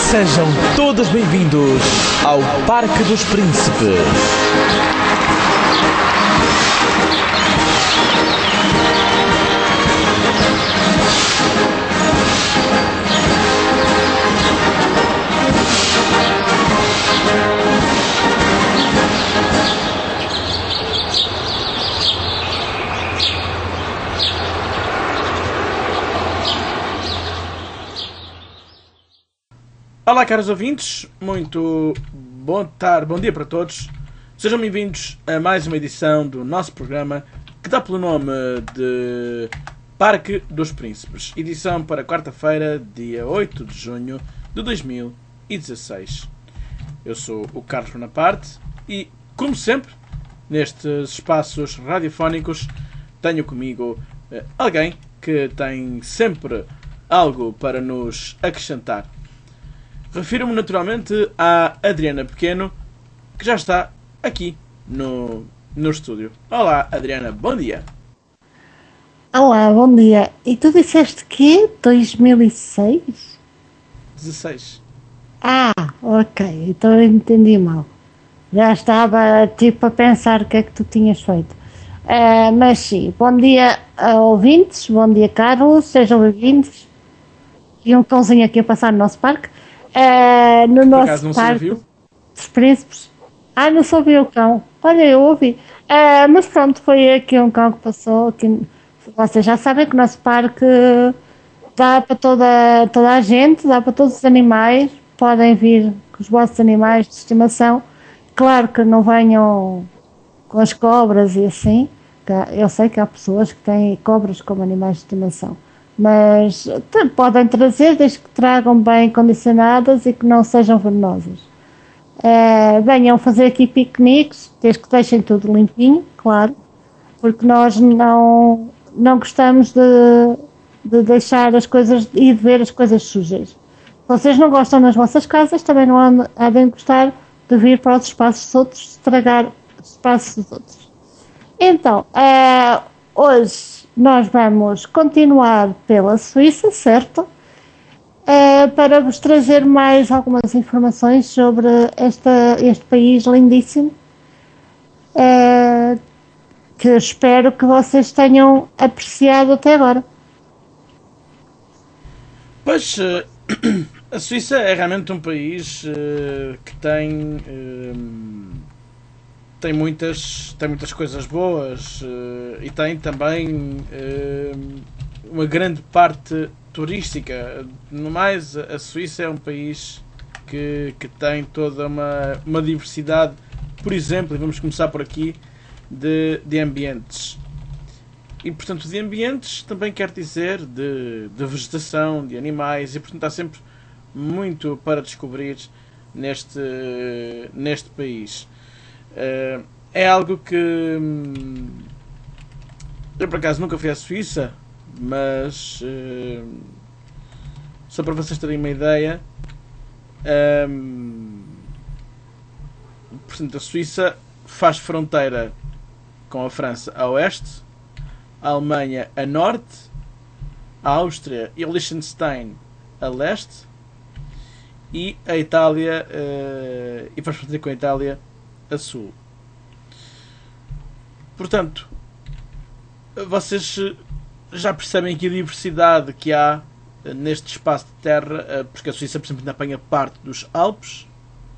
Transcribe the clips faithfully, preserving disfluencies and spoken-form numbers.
Sejam todos bem-vindos ao Parque dos Príncipes. Olá, caros ouvintes, muito boa tarde, bom dia para todos. Sejam bem-vindos a mais uma edição do nosso programa que dá pelo nome de Parque dos Príncipes. Edição para quarta-feira, dia oito de junho de dois mil e dezasseis. Eu sou o Carlos Bonaparte e, como sempre, nestes espaços radiofónicos, tenho comigo uh, alguém que tem sempre algo para nos acrescentar. Refiro-me naturalmente à Adriana Pequeno, que já está aqui no, no estúdio. Olá, Adriana, bom dia. Olá, bom dia. E tu disseste que dois mil e seis? dezasseis. Ah, ok, então eu entendi mal. Já estava tipo a pensar o que é que tu tinhas feito. Uh, mas sim, bom dia a ouvintes, bom dia Carlos, sejam bem-vindos. E um cãozinho aqui a passar no nosso parque. Uh, no Por nosso acaso não se parque ouviu? dos príncipes. Ah, não soube o cão. Olha, eu ouvi. Uh, mas pronto, foi aqui um cão que passou. Aqui. Vocês já sabem que o nosso parque dá para toda, toda a gente, dá para todos os animais. Podem vir com os vossos animais de estimação. Claro que não venham com as cobras e assim. Eu sei que há pessoas que têm cobras como animais de estimação. Mas podem trazer desde que tragam bem condicionadas e que não sejam venenosas. É, venham fazer aqui piqueniques, desde que deixem tudo limpinho, claro, porque nós não, não gostamos de, de deixar as coisas e de ver as coisas sujas. Se vocês não gostam nas vossas casas, também não havem de gostar de vir para os espaços outros, estragar os espaços dos outros. Então, é, hoje nós vamos continuar pela Suíça, certo? Uh, para vos trazer mais algumas informações sobre esta, este país lindíssimo, uh, que espero que vocês tenham apreciado até agora. Pois, uh, a Suíça é realmente um país uh, que tem... Uh, Tem muitas, tem muitas coisas boas uh, e tem também uh, uma grande parte turística. No mais, a Suíça é um país que, que tem toda uma, uma diversidade, por exemplo, e vamos começar por aqui, de, de ambientes. E, portanto, de ambientes também quer dizer de, de vegetação, de animais, e, portanto, há sempre muito para descobrir neste, neste país. Uh, é algo que hum, eu por acaso nunca fui à Suíça, mas uh, só para vocês terem uma ideia, um, portanto, a Suíça faz fronteira com a França a oeste, a Alemanha a norte, a Áustria e o Liechtenstein a leste e a Itália uh, e faz fronteira com a Itália a sul. Portanto, vocês já percebem aqui a diversidade que há neste espaço de terra, porque a Suíça, por exemplo, ainda apanha parte dos Alpes.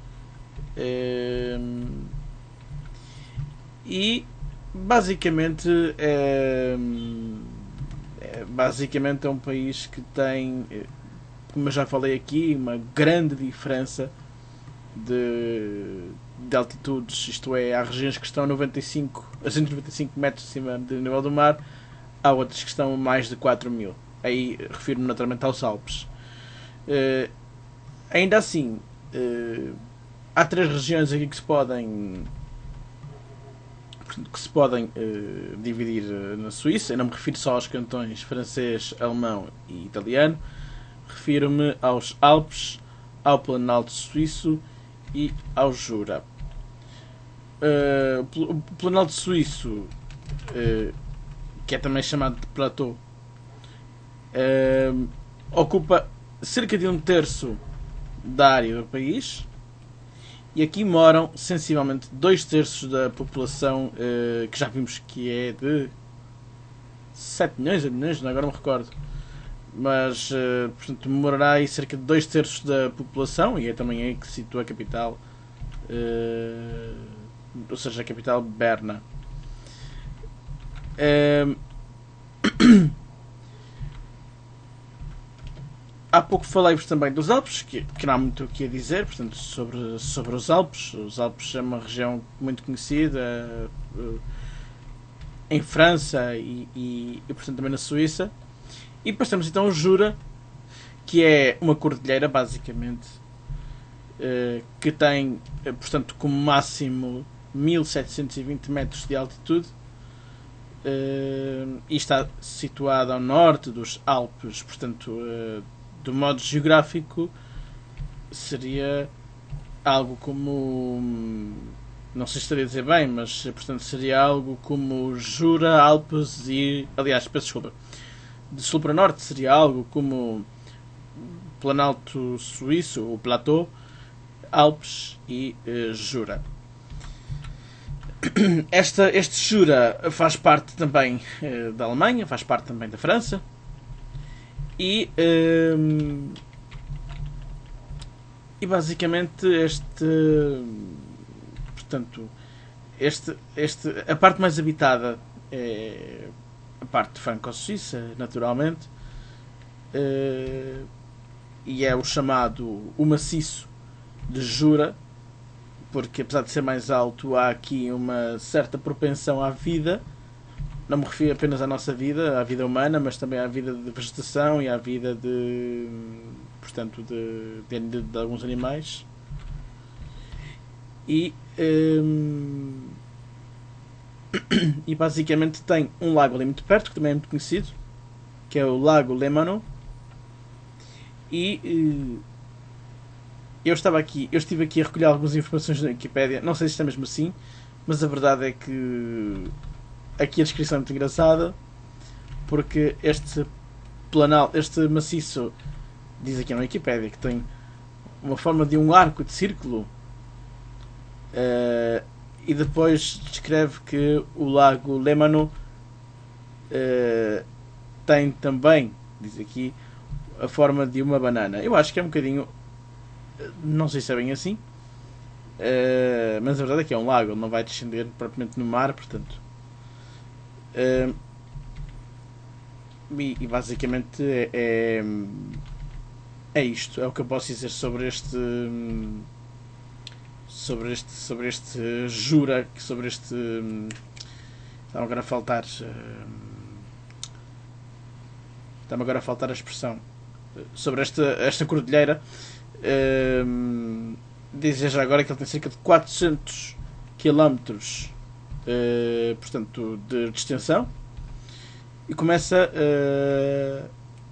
E basicamente é, basicamente é um país que tem, como eu já falei aqui, uma grande diferença de, de altitudes, isto é, há regiões que estão a, noventa e cinco, a cento e noventa e cinco metros acima do nível do mar, há outras que estão a mais de quatro mil. Aí refiro-me naturalmente aos Alpes. Uh, ainda assim, uh, há três regiões aqui que se podem que se podem uh, dividir uh, na Suíça. Eu não me refiro só aos cantões francês, alemão e italiano. Refiro-me aos Alpes, ao Planalto Suíço e ao Jura. Uh, o Planalto Suíço, uh, que é também chamado de Plateau, uh, ocupa cerca de um terço da área do país, e aqui moram sensivelmente dois terços da população, uh, que já vimos que é de sete milhões, oito milhões, agora não me recordo, mas uh, portanto morará aí cerca de dois terços da população, e é também aí que se situa a capital, uh, ou seja, a capital Berna. Uh, Há pouco falei-vos também dos Alpes, que, que não há muito o que a dizer, portanto, sobre, sobre os Alpes. Os Alpes é uma região muito conhecida uh, em França e, e, e, portanto, também na Suíça. E depois temos então o Jura, que é uma cordilheira, basicamente, uh, que tem, uh, portanto, como máximo mil setecentos e vinte metros de altitude, uh, e está situada ao norte dos Alpes, portanto... Uh, do modo geográfico seria algo como, não sei se estaria a dizer bem, mas portanto seria algo como Jura, Alpes e, aliás, peço desculpa, de sul para norte seria algo como Planalto Suíço, o Plateau, Alpes e uh, Jura. Esta, este Jura faz parte também uh, da Alemanha, faz parte também da França. E, um, e basicamente este, portanto, este, este, a parte mais habitada é a parte franco-suíça, naturalmente, uh, e é o chamado o maciço de Jura, porque apesar de ser mais alto há aqui uma certa propensão à vida. Não me refiro apenas à nossa vida, à vida humana, mas também à vida de vegetação e à vida de, portanto, de, de, de alguns animais. E, um, e basicamente tem um lago ali muito perto, que também é muito conhecido, que é o Lago Lemano. E eu estava aqui, eu estive aqui a recolher algumas informações na Wikipédia, não sei se isto é mesmo assim, mas a verdade é que aqui a descrição é muito engraçada, porque este planal, este maciço, diz aqui na Wikipédia, que tem uma forma de um arco de círculo, uh, e depois descreve que o lago Lemano uh, tem também, diz aqui, a forma de uma banana. Eu acho que é um bocadinho, não sei se é bem assim, uh, mas a verdade é que é um lago, ele não vai descender propriamente no mar, portanto. Uh, e, e basicamente é, é, é isto, é o que eu posso dizer sobre este sobre este sobre este Jura, sobre este está-me agora a faltar uh, está-me agora a faltar a expressão sobre esta, esta cordilheira. Uh, dizer já agora que ele tem cerca de quatrocentos quilómetros, Uh, portanto, de, de extensão, e começa uh,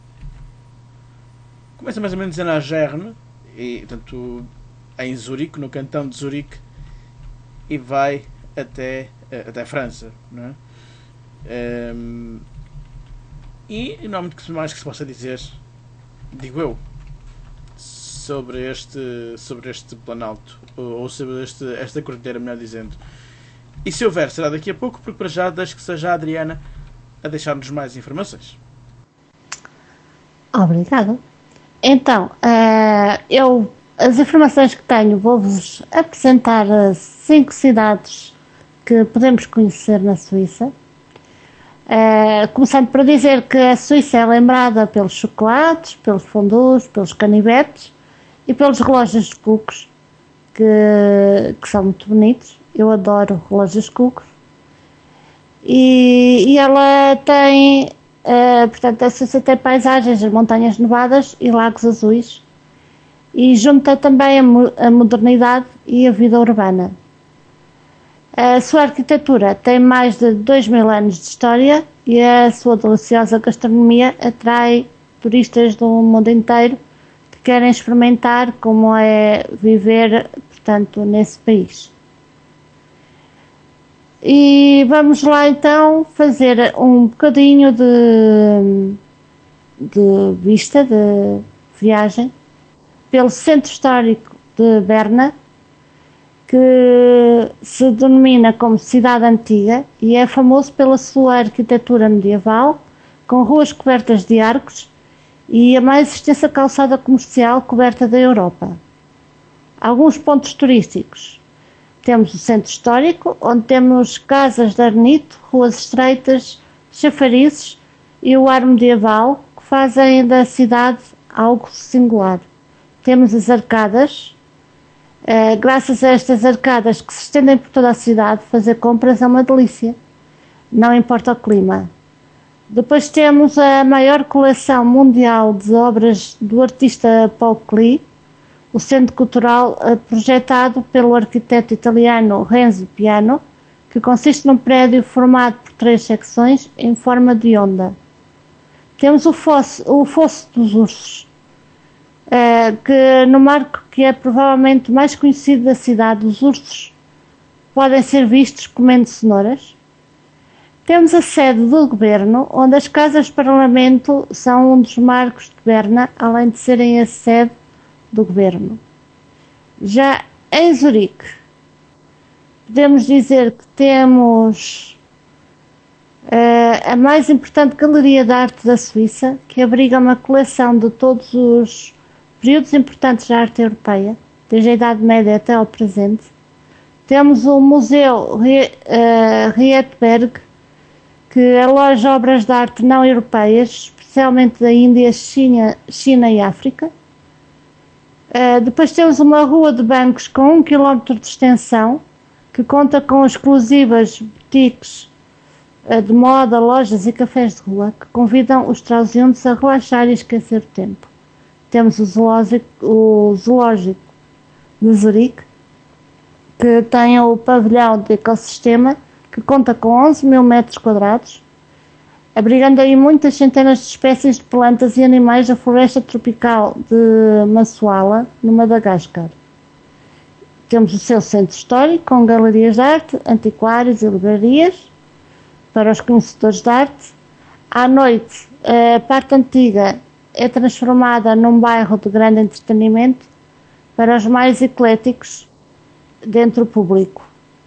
começa mais ou menos em Agerne, e portanto em Zurique, no cantão de Zurique, e vai até, uh, até a França, não é? Um, e não há muito mais que se possa dizer, digo eu, sobre este sobre este planalto, ou, ou sobre este, esta cordilheira, melhor dizendo. E se houver, será daqui a pouco, porque para já deixo que seja a Adriana a deixar-nos mais informações. Obrigada. Então, uh, eu, as informações que tenho, vou-vos apresentar cinco cidades que podemos conhecer na Suíça. Uh, começando por dizer que a Suíça é lembrada pelos chocolates, pelos fondus, pelos canivetes e pelos relógios de cucos, que, que são muito bonitos. Eu adoro relógios cucos. E, e ela tem, uh, portanto, a Suíça tem paisagens, as montanhas nevadas e lagos azuis. E junta também a, a modernidade e a vida urbana. A sua arquitetura tem mais de dois mil anos de história e a sua deliciosa gastronomia atrai turistas do mundo inteiro que querem experimentar como é viver, portanto, nesse país. E vamos lá então fazer um bocadinho de, de vista, de viagem. pelo Centro Histórico de Berna, que se denomina como Cidade Antiga e é famoso pela sua arquitetura medieval, com ruas cobertas de arcos e a mais extensa calçada comercial coberta da Europa. Alguns pontos turísticos. Temos o Centro Histórico, onde temos casas de arenito, ruas estreitas, chafarizes e o ar medieval, que fazem da cidade algo singular. Temos as arcadas. Uh, graças a estas arcadas que se estendem por toda a cidade, fazer compras é uma delícia, não importa o clima. Depois temos a maior coleção mundial de obras do artista Paul Klee, o centro cultural uh, projetado pelo arquiteto italiano Renzo Piano, que consiste num prédio formado por três secções em forma de onda. Temos o fosso, o fosso dos ursos, Uh, que no marco que é provavelmente mais conhecido da cidade, os ursos podem ser vistos comendo cenouras. Temos a sede do governo, onde as casas de parlamento são um dos marcos de Berna, além de serem a sede do governo. Já em Zurique, podemos dizer que temos uh, a mais importante galeria de arte da Suíça, que abriga uma coleção de todos os períodos importantes da arte europeia, desde a Idade Média até ao presente. Temos o Museu Rietberg, que aloja obras de arte não europeias, especialmente da Índia, China, China e África. Uh, depois temos uma rua de bancos com um quilómetro de extensão, que conta com exclusivas boutiques uh, de moda, lojas e cafés de rua, que convidam os transeuntes a relaxar e esquecer o tempo. Temos o zoológico, o zoológico de Zurique, que tem o pavilhão de ecossistema, que conta com onze mil metros quadrados, abrigando aí muitas centenas de espécies de plantas e animais da floresta tropical de Massoala, no Madagascar. Temos o seu centro histórico, com galerias de arte, antiquários e livrarias, para os conhecedores de arte. À noite, a parte antiga é transformada num bairro de grande entretenimento para os mais ecléticos dentro do público.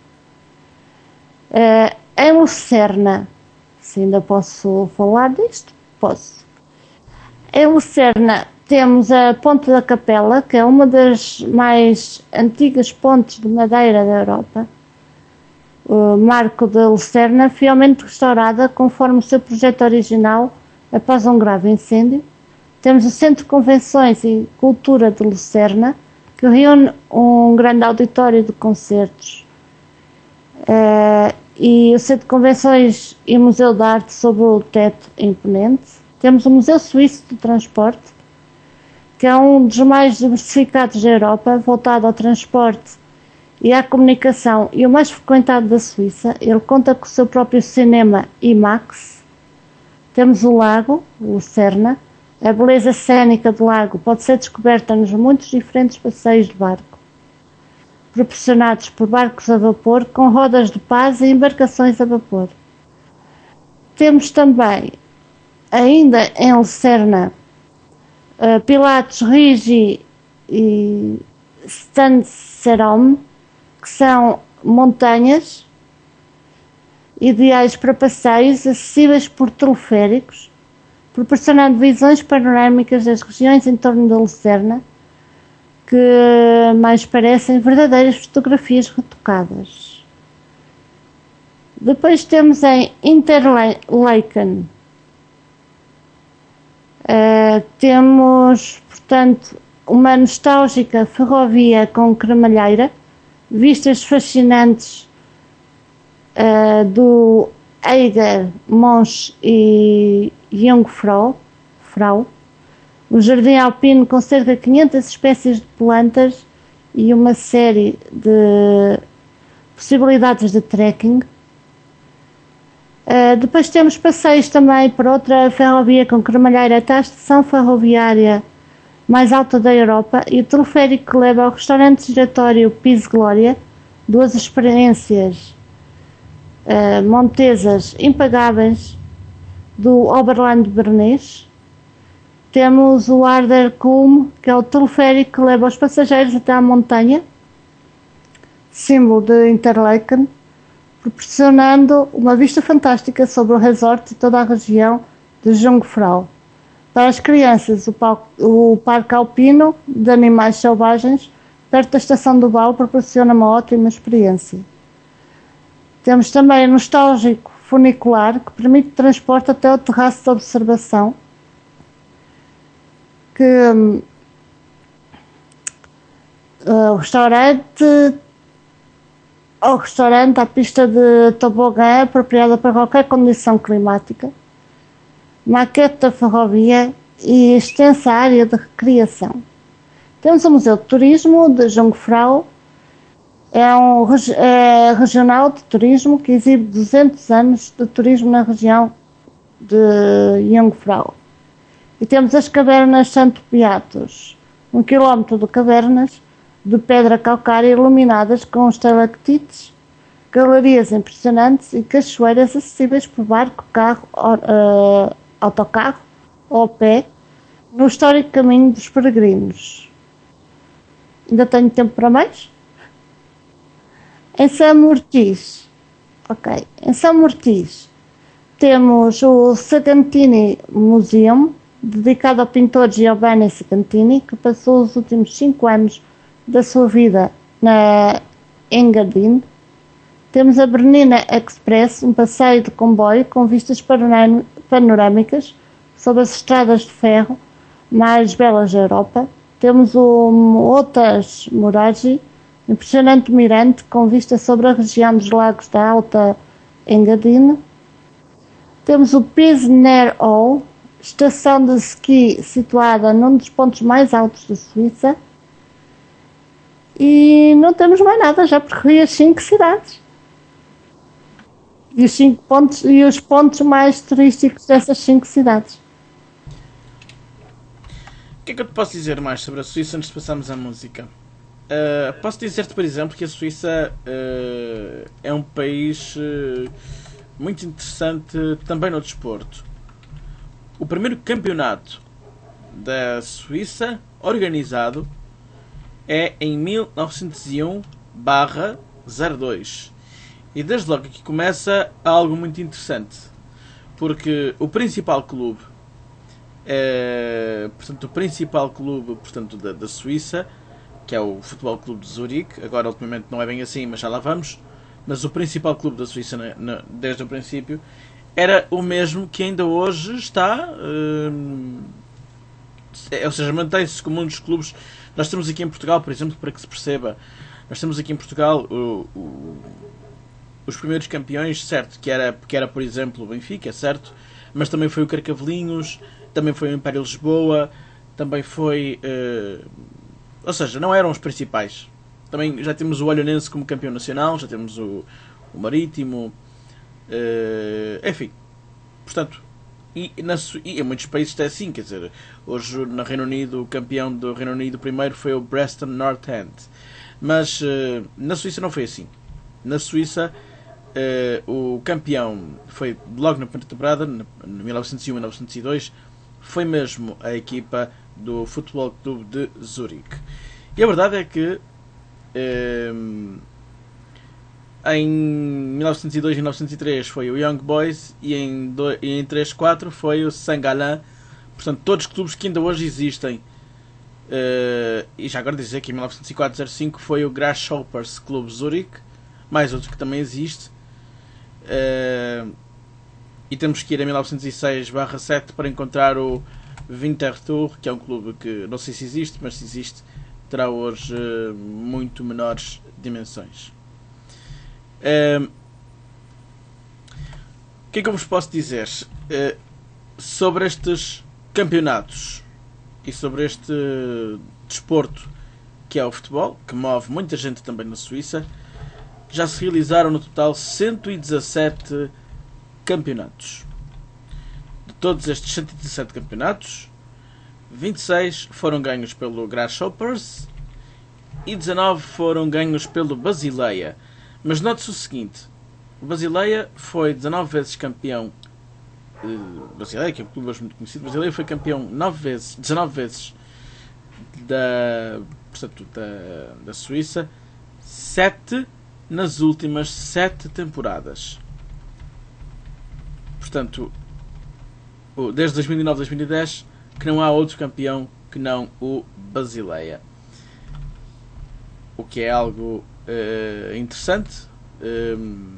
Uh, em Lucerna, se ainda posso falar disto, posso. Em Lucerna temos a Ponte da Capela, que é uma das mais antigas pontes de madeira da Europa. O marco de Lucerna, fielmente restaurada conforme o seu projeto original após um grave incêndio. Temos o Centro de Convenções e Cultura de Lucerna, que reúne um grande auditório de concertos. Uh, e o Centro de Convenções e Museu de Arte sob o teto imponente. Temos o Museu Suíço do Transporte, que é um dos mais diversificados da Europa, voltado ao transporte e à comunicação e o mais frequentado da Suíça. Ele conta com o seu próprio cinema IMAX. Temos o lago, Lucerna. A beleza cênica do lago pode ser descoberta nos muitos diferentes passeios de barco, proporcionados por barcos a vapor com rodas de pás e embarcações a vapor. Temos também, ainda em Lucerna, uh, Pilates Rigi e Stanserom, que são montanhas ideais para passeios acessíveis por teleféricos, proporcionando visões panorâmicas das regiões em torno da Lucerna, que mais parecem verdadeiras fotografias retocadas. Depois temos em Interlaken, uh, temos, portanto, uma nostálgica ferrovia com cremalheira, vistas fascinantes uh, do Eiger, Mons e Jungfrau, Frau, um jardim alpino com cerca de quinhentas espécies de plantas e uma série de possibilidades de trekking. Uh, depois temos passeios também para outra ferrovia com cremalheira até a estação ferroviária mais alta da Europa e o teleférico que leva ao restaurante giratório Piz Glória, duas experiências uh, montesas impagáveis do Oberland Bernês. Temos o Arderkulm, que é o teleférico que leva os passageiros até à montanha, símbolo de Interlaken, proporcionando uma vista fantástica sobre o resort e toda a região de Jungfrau. Para as crianças, o, pal- o Parque Alpino de Animais Selvagens, perto da Estação do Val, proporciona uma ótima experiência. Temos também o nostálgico funicular, que permite transporte até o terraço de observação, que uh, o restaurante o restaurante, a pista de tobogã é apropriada para qualquer condição climática, maquete da ferrovia e extensa área de recreação. Temos o Museu de Turismo de Jungfrau, é um é regional de turismo que exibe duzentos anos de turismo na região de Jungfrau. E temos as cavernas Santo Beatos, um quilómetro de cavernas de pedra calcária iluminadas com estalactites, galerias impressionantes e cachoeiras acessíveis por barco, carro, uh, autocarro ou a pé, no histórico caminho dos peregrinos. Ainda tenho tempo para mais? Em São Mortis, ok, em São Mortis temos o Sagantini Museum, dedicado ao pintor Giovanni Sagantini, que passou os últimos cinco anos da sua vida na Engadine. Temos a Bernina Express, um passeio de comboio com vistas panorâmicas sobre as estradas de ferro mais belas da Europa. Temos o Otas Muragi, impressionante mirante com vista sobre a região dos lagos da Alta Engadine. Temos o Pisner Hall, estação de esqui situada num dos pontos mais altos da Suíça. E não temos mais nada, já percorri as cinco cidades. E os, cinco pontos, e os pontos mais turísticos dessas cinco cidades. O que é que eu te posso dizer mais sobre a Suíça antes de passarmos à música? Uh, posso dizer-te, por exemplo, que a Suíça uh, é um país uh, muito interessante também no desporto. O primeiro campeonato da Suíça organizado é em mil novecentos e um barra zero dois. E desde logo aqui começa algo muito interessante. Porque o principal clube, é, portanto, o principal clube portanto, da, da Suíça, que é o Futebol Clube de Zurique, agora ultimamente não é bem assim, mas já lá vamos, mas o principal clube da Suíça na, na, desde o princípio, era o mesmo que ainda hoje está, hum, é, ou seja, mantém-se como um dos clubes. Nós temos aqui em Portugal, por exemplo, para que se perceba, nós temos aqui em Portugal o, o, os primeiros campeões, certo, que era, que era, por exemplo, o Benfica, certo, mas também foi o Carcavelinhos, também foi o Império Lisboa, também foi, uh, ou seja, não eram os principais. Também já temos o Olhanense como campeão nacional, já temos o, o Marítimo, uh, enfim, portanto. E, na, e em muitos países é assim, quer dizer, hoje no Reino Unido o campeão do Reino Unido primeiro foi o Preston North End, mas uh, na Suíça não foi assim. Na Suíça uh, o campeão foi logo na primeira temporada, em mil novecentos e um e mil novecentos e dois, foi mesmo a equipa do Futebol Clube de Zurique. E a verdade é que uh, em mil novecentos e dois e mil novecentos e três foi o Young Boys e em, do, e em três quatro foi o Saint-Gallen. Portanto, todos os clubes que ainda hoje existem. Uh, e já agora dizer que em mil novecentos e quatro zero cinco foi o Grasshoppers Clube Zurique, mais outro que também existe. Uh, e temos que ir a mil novecentos e seis barra sete para encontrar o Winterthur, que é um clube que não sei se existe, mas se existe terá hoje uh, muito menores dimensões. Uh, o que é que eu vos posso dizer uh, sobre estes campeonatos e sobre este desporto que é o futebol, que move muita gente também na Suíça? Já se realizaram no total cento e dezassete campeonatos. De todos estes cento e dezassete campeonatos, vinte e seis foram ganhos pelo Grasshoppers e dezanove foram ganhos pelo Basileia. Mas note-se o seguinte: o Basileia foi dezanove vezes campeão uh, Basileia, que é um clube muito conhecido. Basileia foi campeão nove vezes, dezanove vezes da, portanto, da, da Suíça, sete nas últimas sete temporadas. Portanto, desde dois mil e nove a dois mil e dez que não há outro campeão que não o Basileia. O que é algo uh, interessante. Um,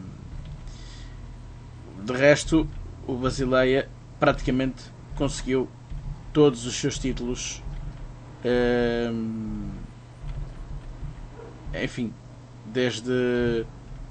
de resto, o Basileia praticamente conseguiu todos os seus títulos. Um, enfim, desde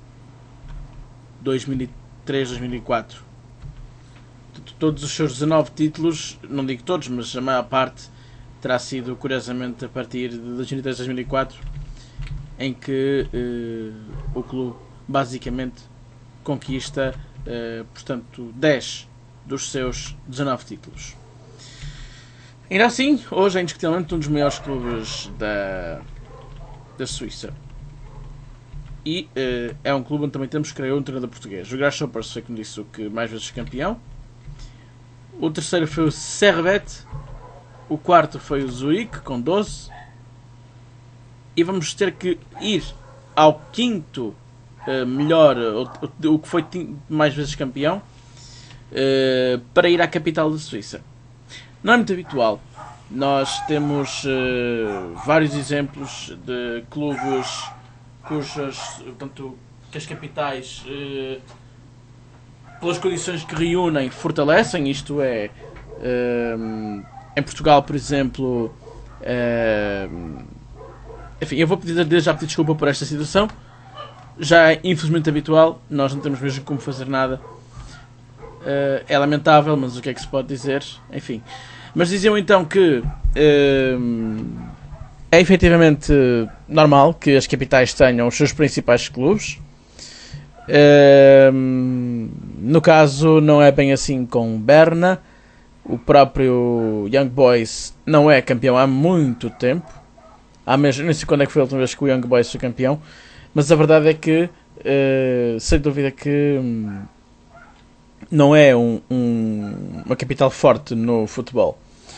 dois mil e três, dois mil e quatro. Todos os seus dezanove títulos, não digo todos, mas a maior parte terá sido, curiosamente, a partir de dois mil e três, dois mil e quatro, em que uh, o clube basicamente conquista, uh, portanto, dez dos seus dezanove títulos. Ainda assim, hoje é indiscutivelmente um dos maiores clubes da, da Suíça. E uh, é um clube onde também temos, creio, um treinador português. O Grasshoppers foi, como disse, o que mais vezes campeão. O terceiro foi o Servette. O quarto foi o Zurich, com doze. E vamos ter que ir ao quinto uh, melhor, o, o que foi mais vezes campeão, uh, para ir à capital da Suíça. Não é muito habitual. Nós temos uh, vários exemplos de clubes cujas, portanto, que as capitais, uh, pelas condições que reúnem, fortalecem. Isto é, uh, em Portugal, por exemplo, uh, enfim, eu vou pedir, desde já pedir desculpa por esta situação. Já é infelizmente habitual, nós não temos mesmo como fazer nada. Uh, é lamentável, mas o que é que se pode dizer? Enfim. Mas diziam então que uh, é efetivamente normal que as capitais tenham os seus principais clubes. Uh, no caso, não é bem assim com Berna. O próprio Young Boys não é campeão há muito tempo. Há mesmo, não sei quando é que foi a última vez que o Young Boys foi campeão. Mas a verdade é que, uh, sem dúvida que um, não é um, um, uma capital forte no futebol.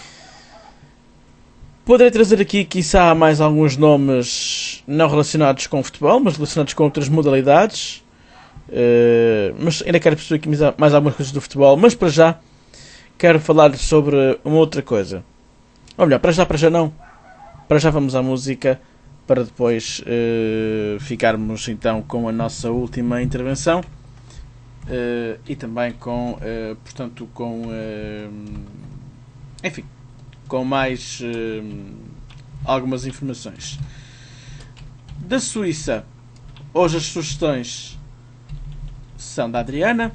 Poderei trazer aqui, quiçá, mais alguns nomes não relacionados com o futebol, mas relacionados com outras modalidades. Uh, mas ainda quero perceber aqui mais algumas coisas do futebol. Mas para já, quero falar sobre uma outra coisa. Ou melhor, para já, para já não. Para já vamos à música, para depois uh, ficarmos então com a nossa última intervenção. Uh, e também com, uh, portanto, com, uh, enfim, com mais uh, algumas informações. Da Suíça, hoje as sugestões são da Adriana.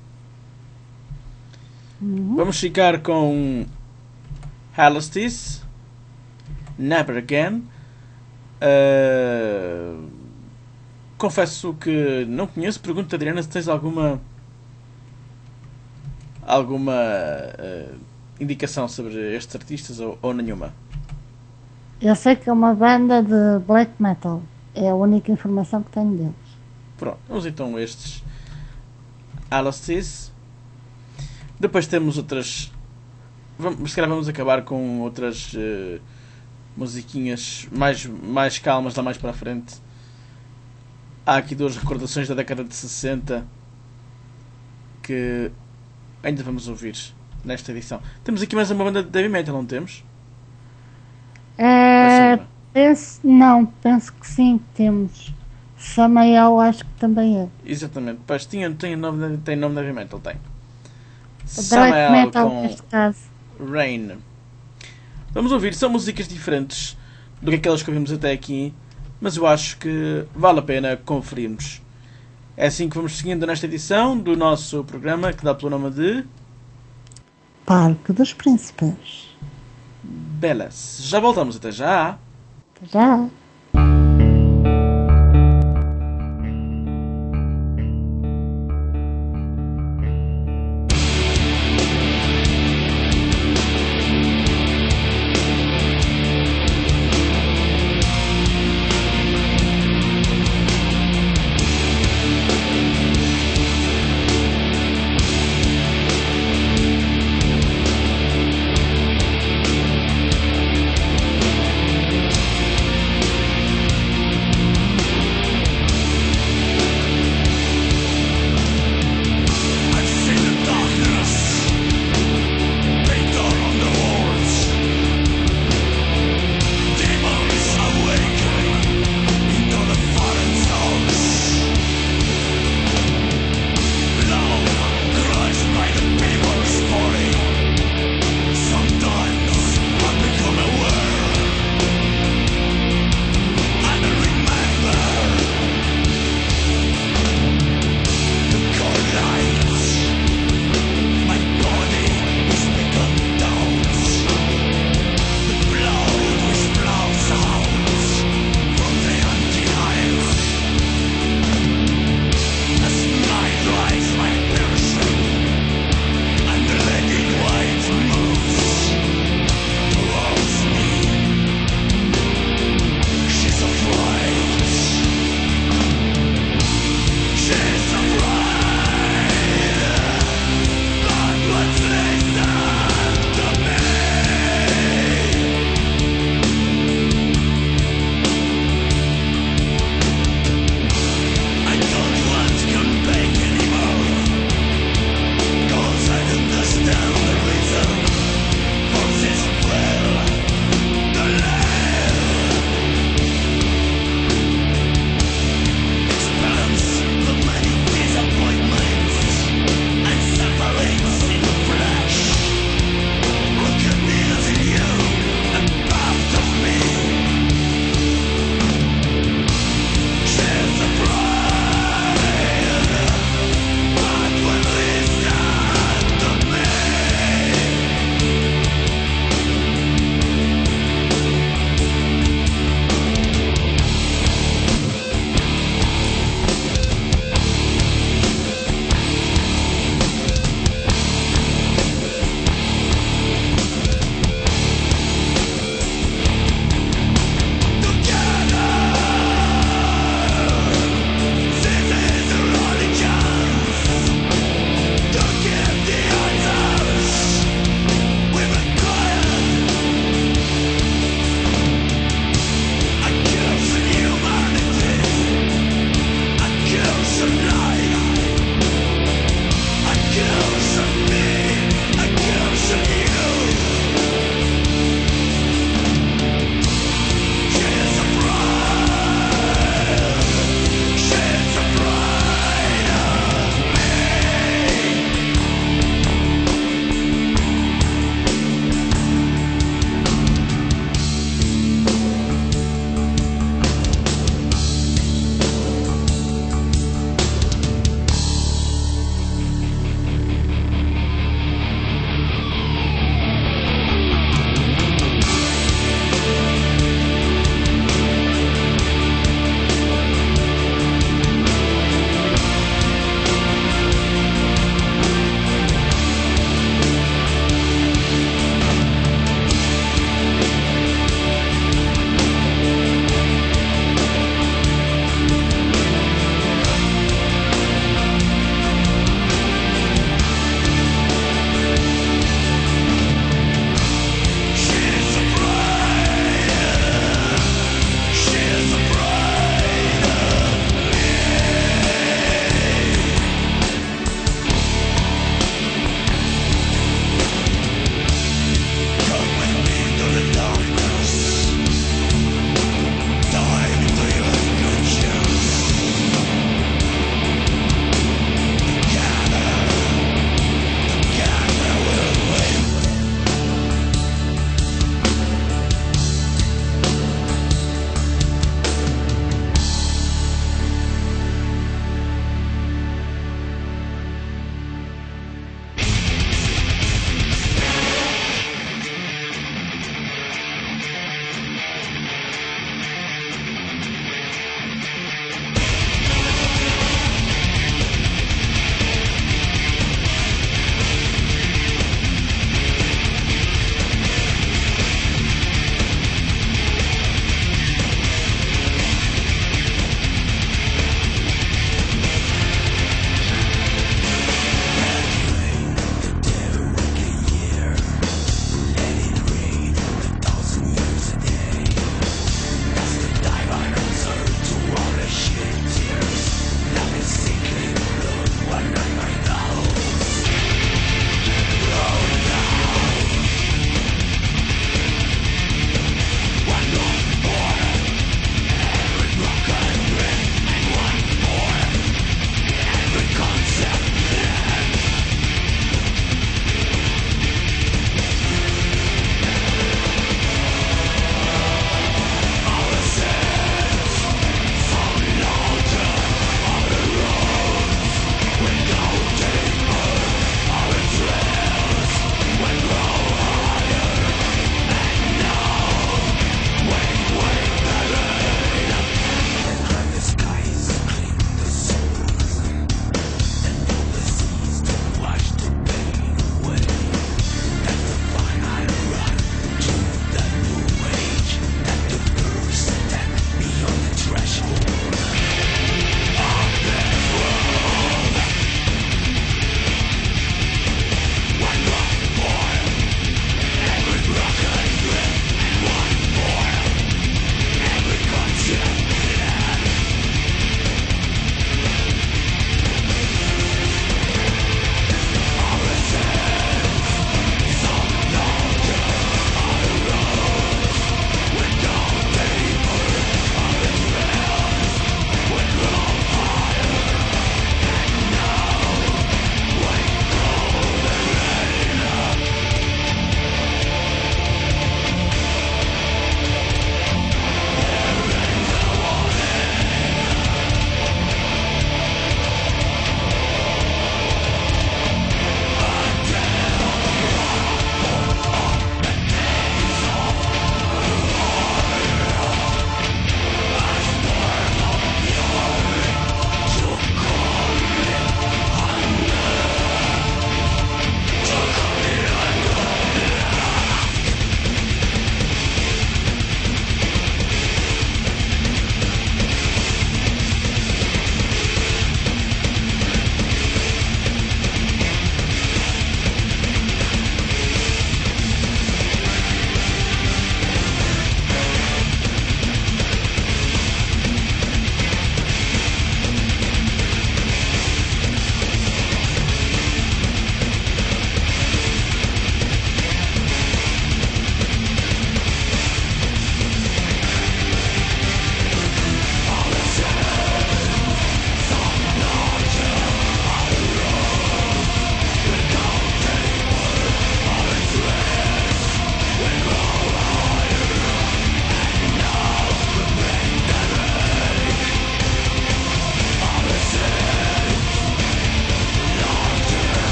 Uhum. Vamos ficar com Halestis, Never Again. Uh, confesso que não conheço. Pergunto, Adriana, se tens alguma alguma uh, indicação sobre estes artistas ou, ou nenhuma? Eu sei que é uma banda de black metal. É a única informação que tenho deles. Pronto, vamos então a estes. Halestis. Depois temos outras. Vamos, se calhar vamos acabar com outras uh, musiquinhas mais, mais calmas lá mais para a frente. Há aqui duas recordações da década de sessenta que ainda vamos ouvir nesta edição. Temos aqui mais uma banda de heavy metal, não temos? É, penso, não, penso que sim, temos. Samael acho que também é. Exatamente, pois tinha, tem, nome, tem nome de heavy metal, tem. Samael metal com neste caso. Rain. Vamos ouvir, são músicas diferentes do que aquelas que ouvimos até aqui, mas eu acho que vale a pena conferirmos. É assim que vamos seguindo nesta edição do nosso programa, que dá pelo nome de Parque dos Príncipes. Belas. Já voltamos, até já. Até já.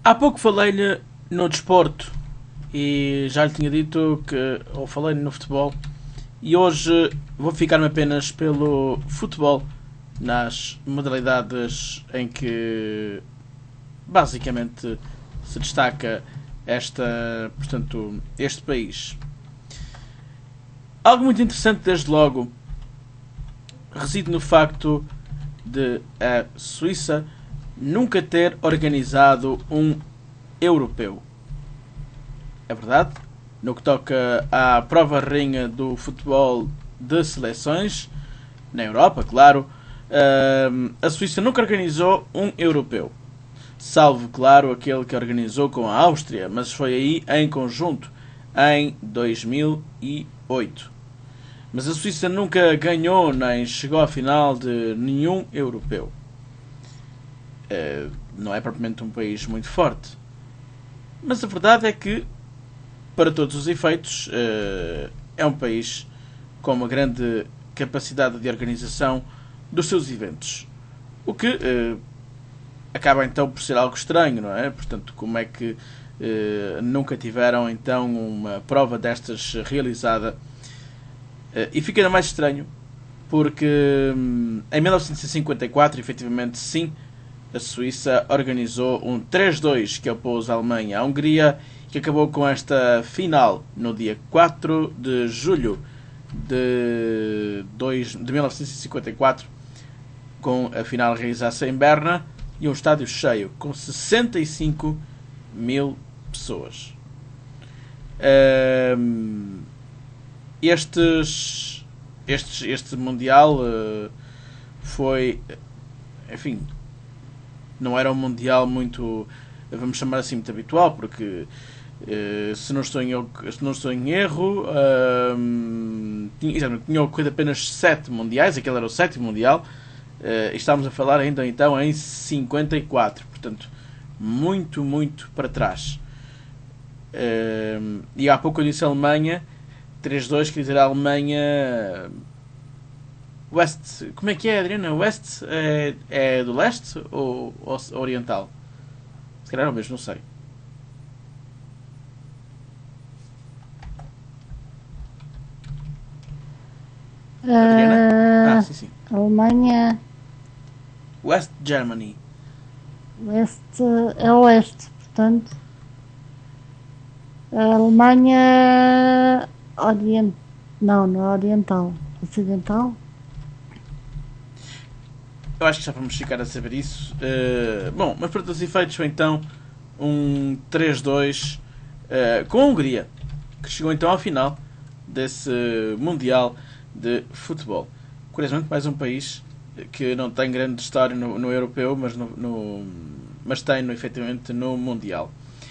Há pouco falei-lhe no desporto e já lhe tinha dito que, ou falei-lhe no futebol, e hoje vou ficar-me apenas pelo futebol, nas modalidades em que basicamente se destaca esta, portanto, este país. Algo muito interessante, desde logo, reside no facto de a Suíça nunca ter organizado um europeu. É verdade? No que toca à prova rainha do futebol de seleções, na Europa, claro, a Suíça nunca organizou um europeu. Salvo, claro, aquele que organizou com a Áustria, mas foi aí em conjunto, em dois mil e oito. Mas a Suíça nunca ganhou nem chegou à final de nenhum europeu. Uh, não é propriamente um país muito forte. Mas a verdade é que, para todos os efeitos, uh, é um país com uma grande capacidade de organização dos seus eventos. O que uh, acaba então por ser algo estranho, não é? Portanto, como é que uh, nunca tiveram então uma prova destas realizada? Uh, e fica ainda mais estranho porque um, em mil novecentos e cinquenta e quatro, efetivamente, sim, a Suíça organizou um três dois que opôs a Alemanha à Hungria, que acabou com esta final no dia quatro de julho de, dois, de mil novecentos e cinquenta e quatro, com a final realizada em Berna e um estádio cheio, com sessenta e cinco mil pessoas. Um, estes, estes, este Mundial uh, foi, enfim, não era um Mundial muito, vamos chamar assim, muito habitual, porque uh, se, não estou em, se não estou em erro, uh, tinha, tinha ocorrido apenas sete Mundiais, aquele era o sétimo Mundial, uh, e estávamos a falar ainda então em cinquenta e quatro, portanto, muito, muito para trás. Uh, e há pouco eu disse a Alemanha, três dois, quer dizer, a Alemanha... West, como é que é, Adriana? West é, é do leste ou, ou oriental? Se calhar é o mesmo, não sei. Adriana? Ah, sim, sim. Alemanha. West Germany. Oeste é oeste, portanto. A Alemanha. Oriental. Não, não é oriental. Ocidental? Eu acho que já vamos ficar a saber isso. Uh, bom, mas para todos os efeitos foi então um três dois uh, com a Hungria, que chegou então ao final desse Mundial de Futebol. Curiosamente, mais um país que não tem grande história no, no europeu, mas, no, no, mas tem no, efetivamente no Mundial.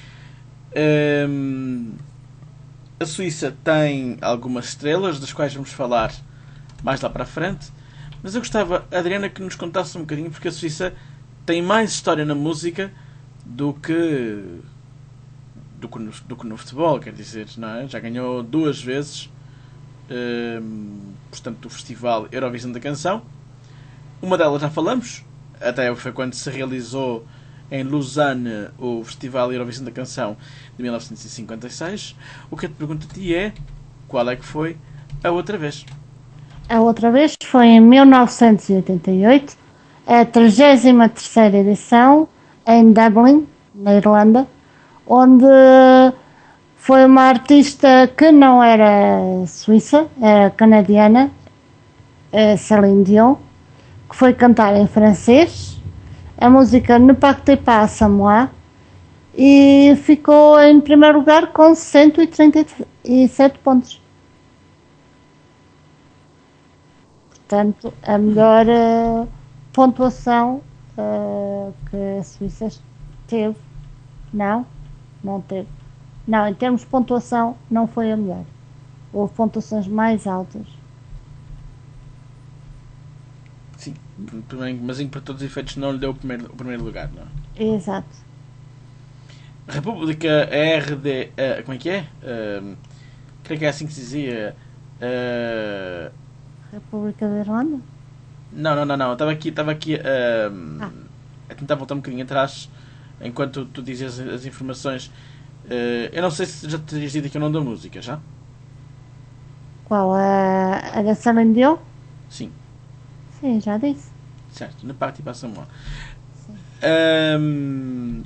Um, a Suíça tem algumas estrelas, das quais vamos falar mais lá para a frente. Mas eu gostava, Adriana, que nos contasse um bocadinho, porque a Suíça tem mais história na música do que do que no, do que no futebol, quer dizer, não é? Já ganhou duas vezes, hum, portanto, o Festival Eurovisão da Canção. Uma delas já falamos, até foi quando se realizou em Lausanne o Festival Eurovisão da Canção de mil novecentos e cinquenta e seis. O que eu te pergunto a ti é, qual é que foi a outra vez? A outra vez foi em mil novecentos e oitenta e oito, a trigésima terceira edição, em Dublin, na Irlanda, onde foi uma artista que não era suíça, era canadiana, Céline Dion, que foi cantar em francês, a música Ne partez pas sans moi, e ficou em primeiro lugar com cento e trinta e sete pontos. Portanto, a melhor uh, pontuação uh, que a Suíça teve, não, não teve. Não, em termos de pontuação, não foi a melhor. Houve pontuações mais altas. Sim, mas para todos os efeitos não lhe deu o primeiro, o primeiro lugar, não é? Exato. República R D... Uh, como é que é? Uh, creio que é assim que se dizia... Uh, República da Irlanda? Não, não, não, não. Estava aqui, estava aqui uh, ah. a tentar voltar um bocadinho atrás enquanto tu dizes as, as informações, uh, eu não sei se já te terias dito aqui o nome da música, já? Qual? A, a da Celine Dion? Sim, Sim, já disse. certo, Ne Parti Pas Sans Moi. Sim. Um,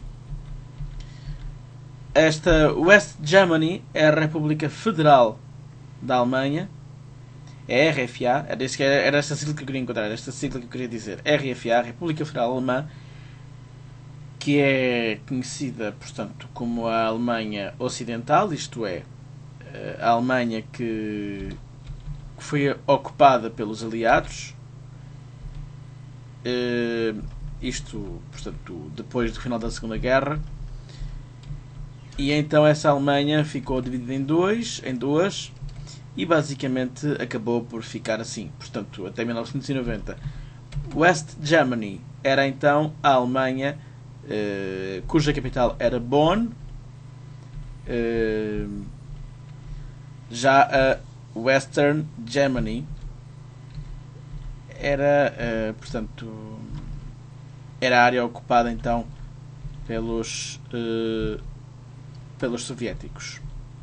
esta West Germany é a República Federal da Alemanha. É R F A, era, esse que era, era esta sigla que eu queria encontrar, era esta sigla que eu queria dizer. R F A, República Federal Alemã, que é conhecida, portanto, como a Alemanha Ocidental, isto é, a Alemanha que foi ocupada pelos aliados, isto, portanto, depois do final da Segunda Guerra, e então essa Alemanha ficou dividida em dois, em duas, e basicamente acabou por ficar assim, portanto, até mil novecentos e noventa. West Germany era então a Alemanha Uh, cuja capital era Bonn. Uh, já a Western Germany era, uh, portanto, era a área ocupada então pelos uh, pelos soviéticos.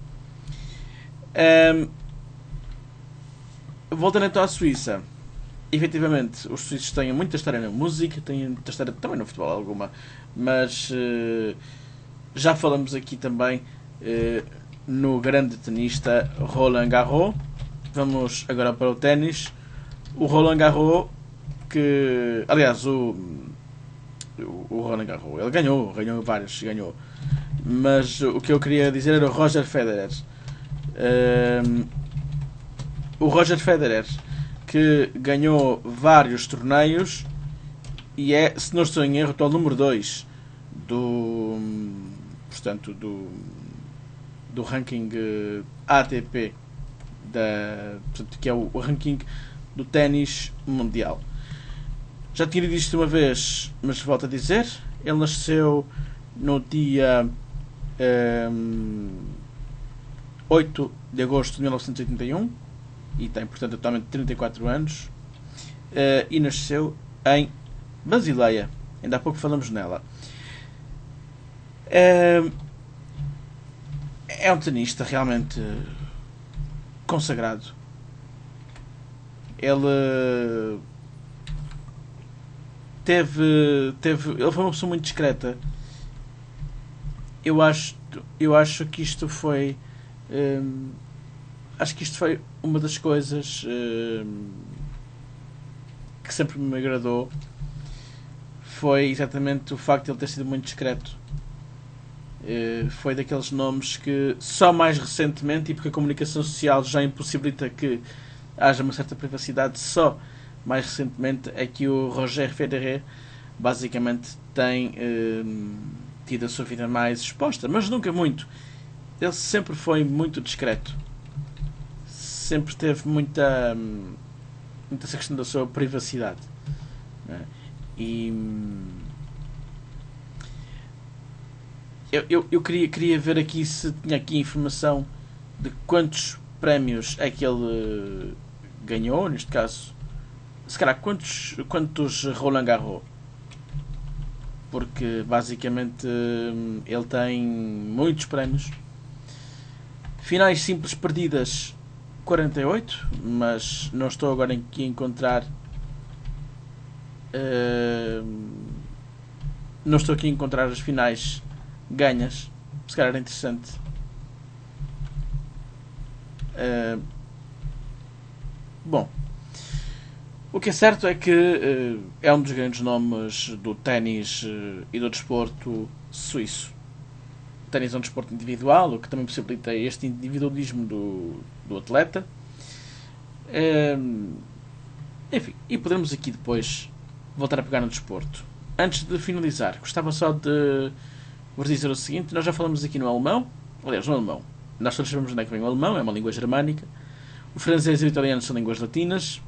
Um, voltando então à Suíça, efetivamente os suíços têm muita história na música, têm muita história também no futebol alguma, mas uh, já falamos aqui também uh, no grande tenista Roland Garros. Vamos agora para o ténis. O Roland Garros, que aliás o, o Roland Garros, ele ganhou, ganhou vários, ganhou. Mas o que eu queria dizer era o Roger Federer. Uh, o Roger Federer, que ganhou vários torneios e é, se não estou em erro, o número dois do, portanto, do, do ranking A T P, da, portanto, que é o, o ranking do ténis mundial. Já tinha dito isto uma vez, mas volto a dizer, ele nasceu no dia um, oito de agosto de mil novecentos e oitenta e um e tem, portanto, atualmente trinta e quatro anos, uh, e nasceu em Basileia. Ainda há pouco falamos nela. Uh, é um tenista realmente consagrado. Ele teve, teve, ele foi uma pessoa muito discreta. Eu acho, eu acho que isto foi, um, acho que isto foi uma das coisas um, que sempre me agradou. Foi exatamente o facto de ele ter sido muito discreto. Uh, foi daqueles nomes que só mais recentemente, e porque a comunicação social já impossibilita que haja uma certa privacidade, só mais recentemente é que o Roger Federer basicamente tem uh, tido a sua vida mais exposta, mas nunca muito. Ele sempre foi muito discreto, sempre teve muita, muita essa questão da sua privacidade, né? E eu, eu, eu queria, queria ver aqui se tinha aqui informação de quantos prémios é que ele ganhou, neste caso, se calhar quantos, quantos Roland Garros, porque basicamente ele tem muitos prémios. Finais simples perdidas quarenta e oito, mas não estou agora aqui a encontrar uh, não estou aqui a encontrar as finais ganhas. Se calhar era interessante. Uh, bom, o que é certo é que uh, é um dos grandes nomes do ténis uh, e do desporto suíço. O ténis é um desporto individual, o que também possibilita este individualismo do, do atleta. Uh, enfim, e podemos aqui depois voltar a pegar no desporto. Antes de finalizar, gostava só de vos dizer o seguinte: nós já falamos aqui no alemão, aliás, no alemão, nós todos sabemos onde é que vem o alemão, é uma língua germânica. O francês e o italiano são línguas latinas.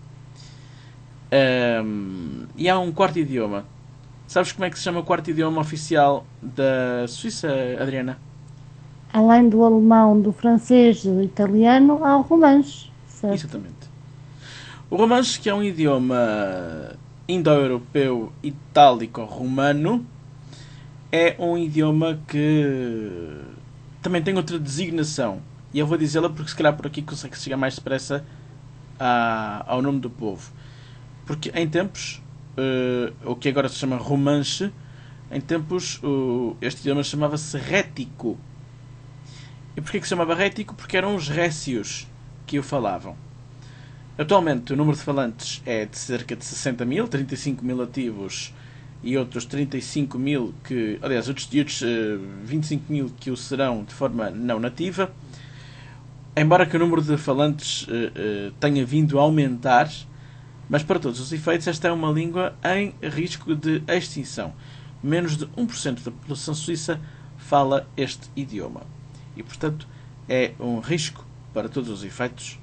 Um, e há um quarto idioma. Sabes como é que se chama o quarto idioma oficial da Suíça, Adriana? Além do alemão, do francês e do italiano, há o romanche. Certo? Exatamente. O romanche, que é um idioma indo-europeu itálico-romano, é um idioma que também tem outra designação. E eu vou dizê-la porque se calhar por aqui consegue chegar mais depressa a, ao nome do povo. Porque em tempos, uh, o que agora se chama romanche, em tempos uh, este idioma chamava-se rético. E porquê que se chamava rético? Porque eram os récios que o falavam. Atualmente o número de falantes é de cerca de sessenta mil, trinta e cinco mil ativos e outros trinta e cinco mil que, aliás, outros, outros uh, vinte e cinco mil que o serão de forma não nativa. Embora que o número de falantes uh, uh, tenha vindo a aumentar, mas para todos os efeitos esta é uma língua em risco de extinção. Menos de um por cento da população suíça fala este idioma. E, portanto, é um risco para todos os efeitos.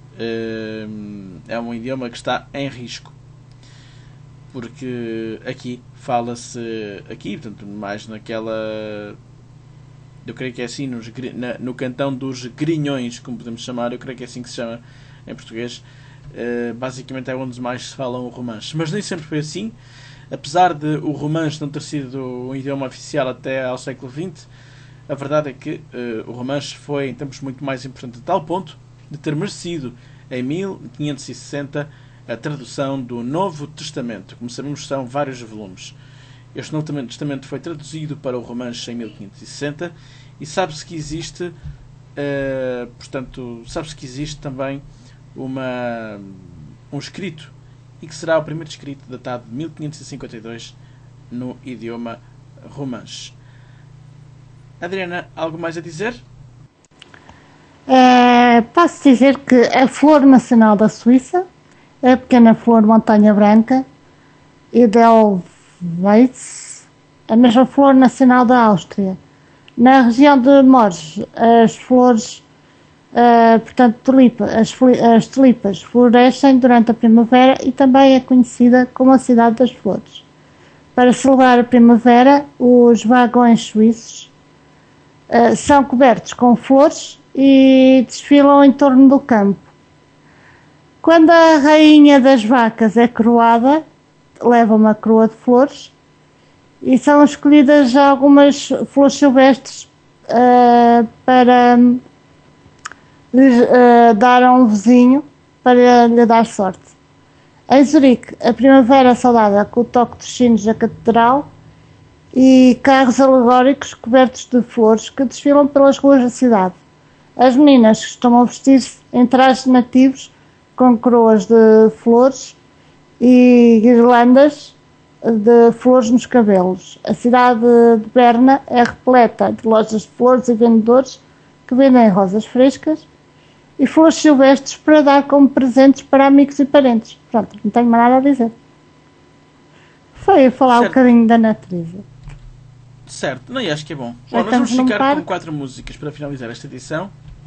É um idioma que está em risco. Porque aqui fala-se... Aqui, portanto, mais naquela... Eu creio que é assim, nos, no cantão dos grinhões, como podemos chamar. Eu creio que é assim que se chama em português. Basicamente é onde mais se fala o romanche. Mas nem sempre foi assim. Apesar de o romanche não ter sido um idioma oficial até ao século vinte... A verdade é que uh, o romanche foi em tempos muito mais importante, a tal ponto de ter merecido, em mil quinhentos e sessenta, a tradução do Novo Testamento. Como sabemos, são vários volumes. Este Novo Testamento foi traduzido para o romanche em mil quinhentos e sessenta e sabe-se que existe, uh, portanto, sabe-se que existe também uma, um escrito, e que será o primeiro escrito datado de mil quinhentos e cinquenta e dois no idioma romanche. Adriana, algo mais a dizer? É, posso dizer que a flor nacional da Suíça é a pequena flor montanha branca, Edelweiss, a mesma flor nacional da Áustria. Na região de Morges, as flores, uh, portanto, tulipa, as, as tulipas florescem durante a primavera e também é conhecida como a cidade das flores. Para celebrar a primavera, os vagões suíços Uh, são cobertos com flores e desfilam em torno do campo. Quando a rainha das vacas é coroada, leva uma coroa de flores e são escolhidas algumas flores silvestres uh, para lhes uh, dar a um vizinho para lhe dar sorte. Em Zurique, a primavera é saudada com o toque dos sinos da catedral e carros alegóricos cobertos de flores que desfilam pelas ruas da cidade. As meninas costumam vestir-se em trajes nativos com coroas de flores e guirlandas de flores nos cabelos. A cidade de Berna é repleta de lojas de flores e vendedores que vendem rosas frescas e flores silvestres para dar como presentes para amigos e parentes. Pronto, não tenho mais nada a dizer. Foi falar certo. Um bocadinho da natureza. Certo, não, e acho que é bom. Bom, nós vamos ficar com quatro músicas para finalizar esta edição.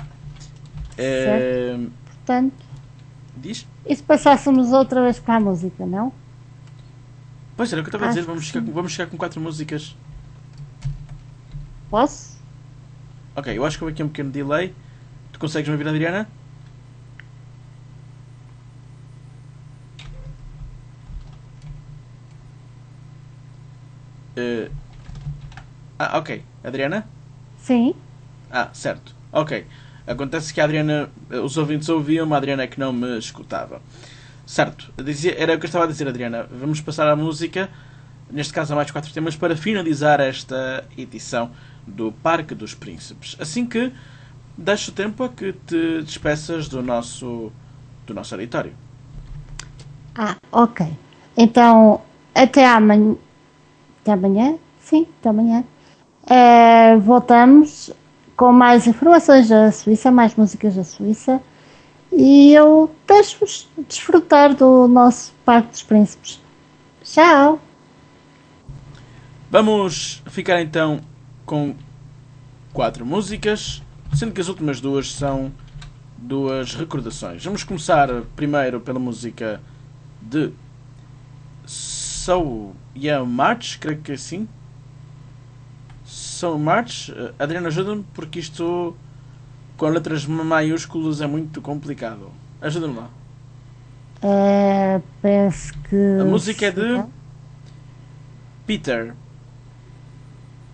É... Portanto, diz? E se passássemos outra vez para a música, não? Pois era o que eu estava a dizer, vamos chegar, com, vamos chegar com quatro músicas. Posso? Ok, eu acho que houve aqui um pequeno delay. Tu consegues me ouvir, Adriana? Uh... Ah, ok. Adriana? Sim. Ah, certo. Ok. Acontece que a Adriana... Os ouvintes ouviam, a Adriana é que não me escutava. Certo. Dizia, era o que eu estava a dizer, Adriana. Vamos passar à música, neste caso a mais quatro temas, para finalizar esta edição do Parque dos Príncipes. Assim que deixo o tempo a que te despeças do nosso, do nosso auditório. Ah, ok. Então, até amanhã. Até amanhã? Sim, até amanhã. Uh, voltamos com mais informações da Suíça, mais músicas da Suíça, e eu deixo-vos desfrutar do nosso Parque dos Príncipes. Tchau! Vamos ficar então com quatro músicas, sendo que as últimas duas são duas recordações. Vamos começar primeiro pela música de So Yeah March, creio que é assim. So March, Adriana, ajuda-me porque isto com letras maiúsculas é muito complicado. Ajuda-me lá. É, penso que... A música é de Peter.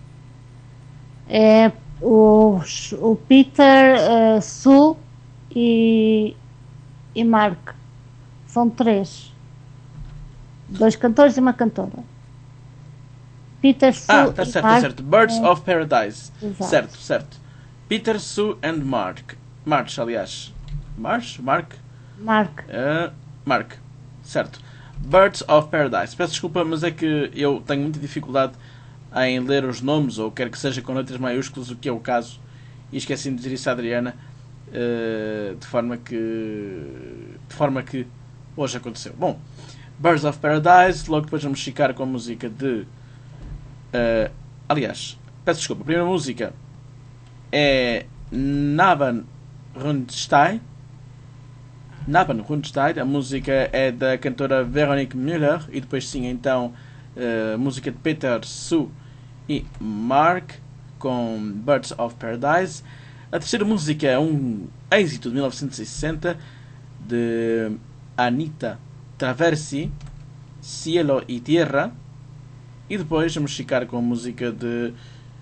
É o, o Peter, uh, Sue e, e Mark. São três. Dois cantores e uma cantora. Peter, Sue Ah, está e certo, Mark. tá certo. Birds é... of Paradise. Exato. Certo, certo. Peter, Sue and Mark. March, aliás. March? Mark? Mark. Uh, Mark. Certo. Birds of Paradise. Peço desculpa, mas é que eu tenho muita dificuldade em ler os nomes, ou quer que seja com letras maiúsculas, o que é o caso. E esqueci de dizer isso à Adriana. Uh, de forma que... De forma que hoje aconteceu. Bom, Birds of Paradise. Logo depois vamos ficar com a música de... Uh, aliás, peço desculpa. A primeira música é Naban Rundstein. Naban Rundstein. A música é da cantora Veronique Müller. E depois sim, então, uh, música de Peter, Sue e Mark com Birds of Paradise. A terceira música é um êxito de mil novecentos e sessenta de Anita Traversi, Cielo y Tierra. E depois vamos ficar com a música de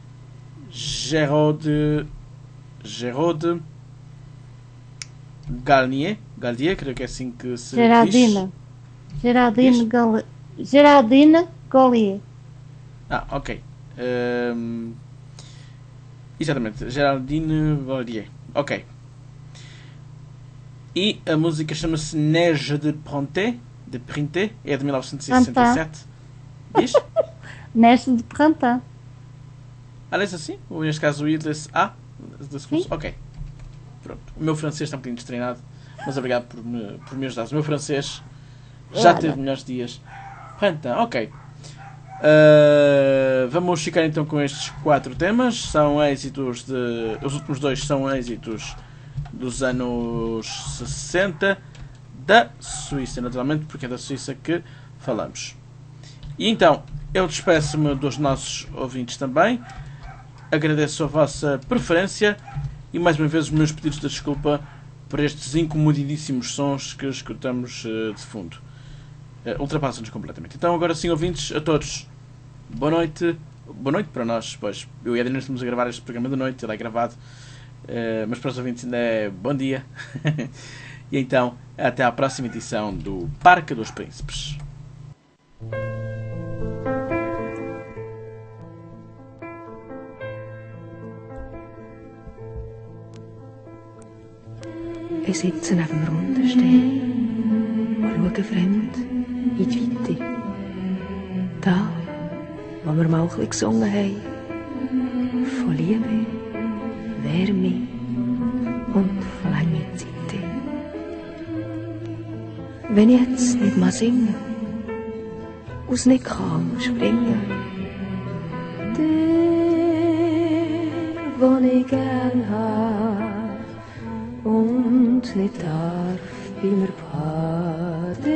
Gerode Gerode Garnier, Gallier, creio que é assim que se Geraldine. diz. Geraldine Gaulier. Geraldine Gaulier. Ah, ok. Um, exatamente, Geraldine Gaulier. Ok. E a música chama-se Neige de Printemps, de Printemps, é de mil novecentos e sessenta e sete. Diz? Neige de Printemps. Ah, lês assim? Ou neste caso o I lê-se A? Ok. Pronto. O meu francês está um bocadinho destreinado, mas obrigado por me, por me ajudar. O meu francês já teve melhores dias. Printemps, ok. Uh, vamos ficar então com estes quatro temas. São êxitos de... Os últimos dois são êxitos dos anos sessenta da Suíça, naturalmente, porque é da Suíça que falamos. E então, eu despeço-me dos nossos ouvintes também. Agradeço a vossa preferência e mais uma vez os meus pedidos de desculpa por estes incomodidíssimos sons que escutamos uh, de fundo. Uh, Ultrapassam-nos completamente. Então, agora sim, ouvintes, a todos, boa noite. Boa noite para nós, pois eu e a Adriana estamos a gravar este programa da noite, ele é gravado, uh, mas para os ouvintes ainda é bom dia. E então, até à próxima edição do Parque dos Príncipes. Wir sitzen neben dem Rundenstein und schauen fremd in die Weite. Da, wo wir mal ein bisschen gesungen haben, von Liebe, Wärme und von langer Zeit. Wenn ich jetzt nicht mal singen, aus nicht kann springen, der, wo ich gern hab, und nicht darf bei mir baden,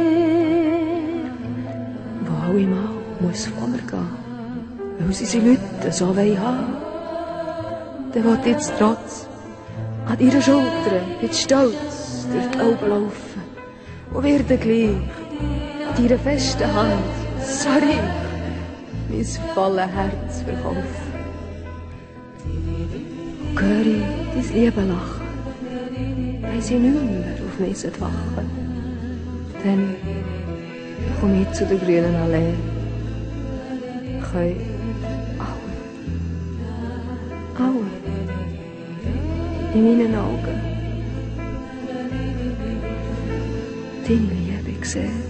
wo alle mal muss vorgehen, weil sie seine Leute so wollen haben. Der will jetzt trotz an ihrer Schulter mit Stolz durch die Augen laufen und wird gleich an ihrer festen Hand so reich mein volles Herz verkaufen. Und höre ich dein Liebe lachen, wenn sie nicht mehr auf mich wachen. Dann komme ich zu der grünen Allee. Können alle, alle in meinen Augen deine Liebe sehen.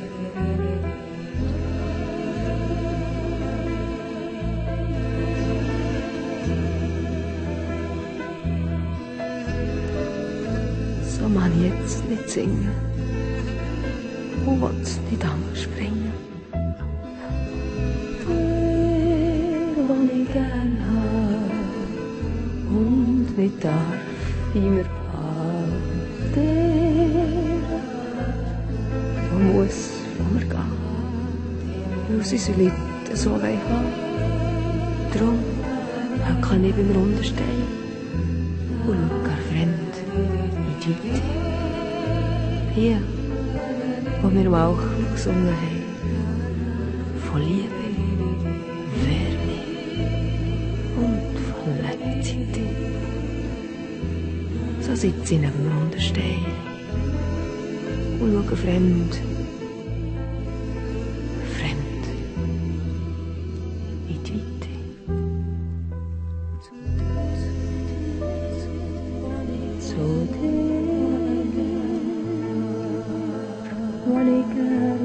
So mag ich jetzt nicht singen und will nicht anspringen. Der, den ich gern hab und nicht darf bei mir baden, der, der muss von mir gehen, weil sie seine Leute so wollen haben. Drum kann ich beim Rundenstein und schau gar fremd in die Weite. Hier, wo wir mal gesungen haben, von Liebe, Wärme und City. So sitze ich neben einem runden Stein und schaue fremd, fremd in die Weite. Zu dir, Monika.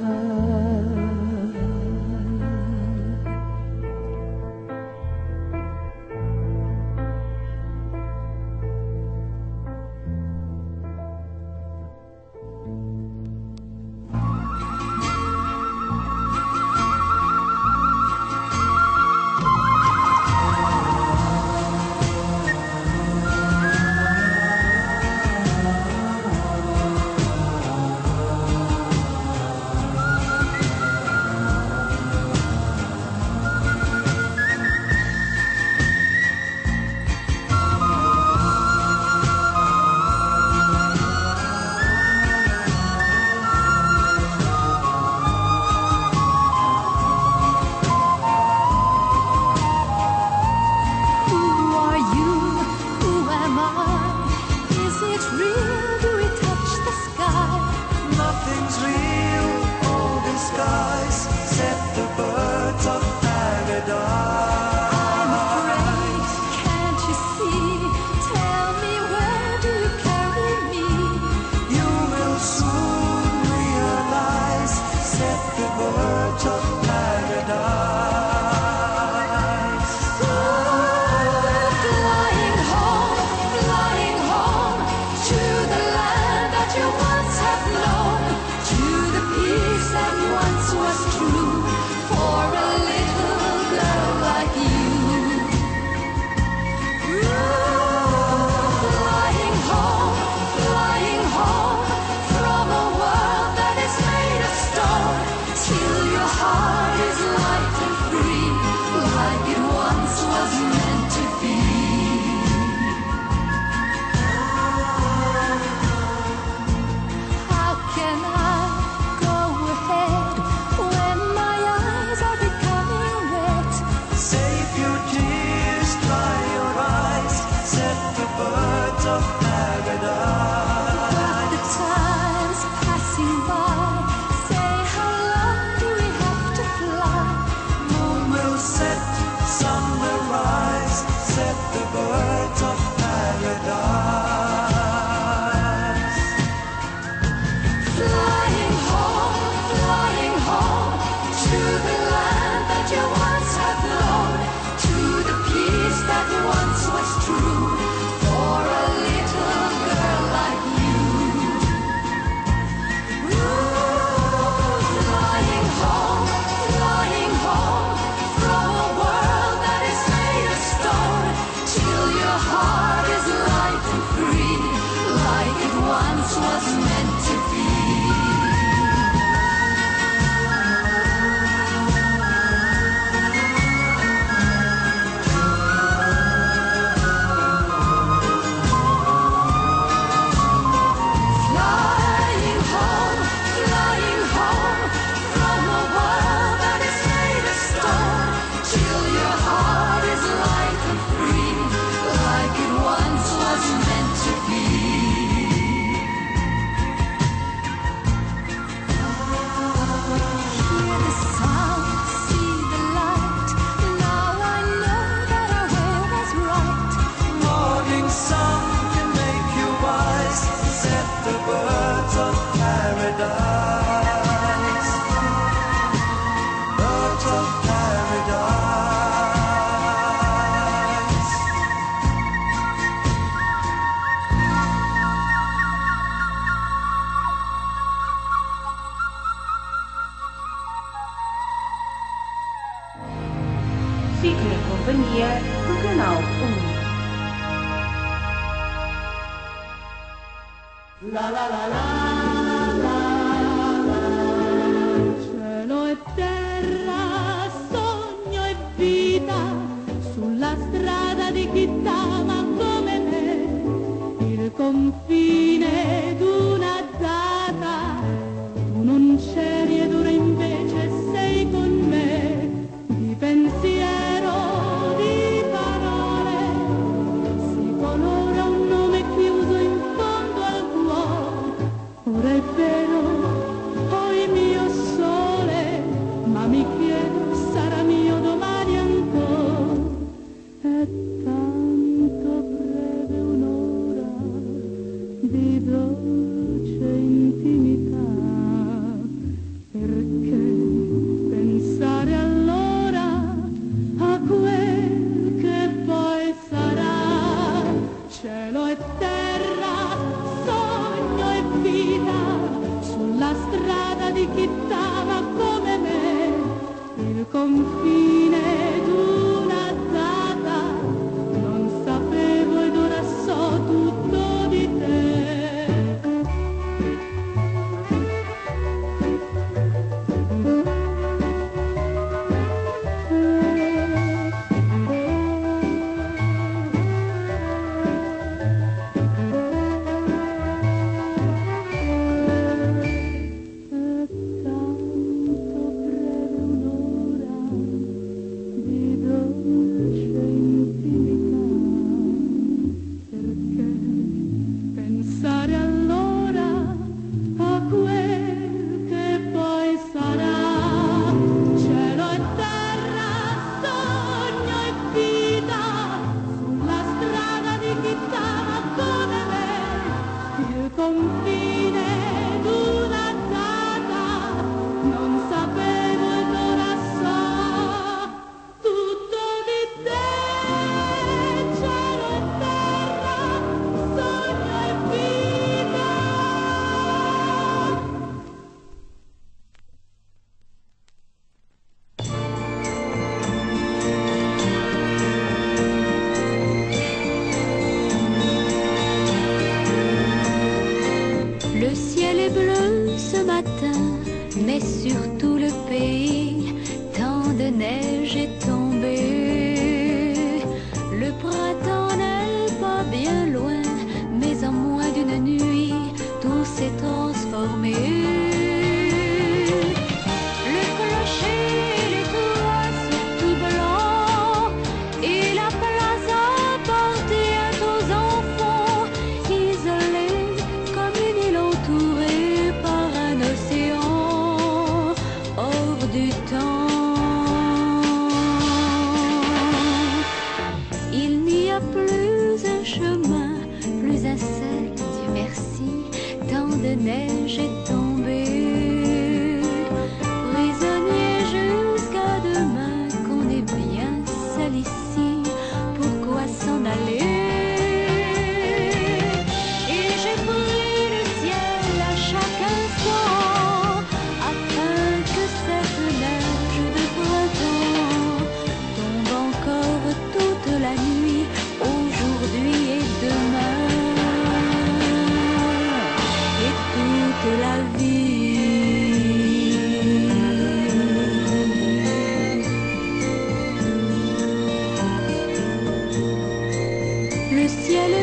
Fique na companhia do Canal um. La la la la la la. Cielo e terra, sogno e vita, sulla strada di chi t'ama come me, il confine d'una data, tu non c'eri ed ora invece sei con me, di pensiero, di parole, ciel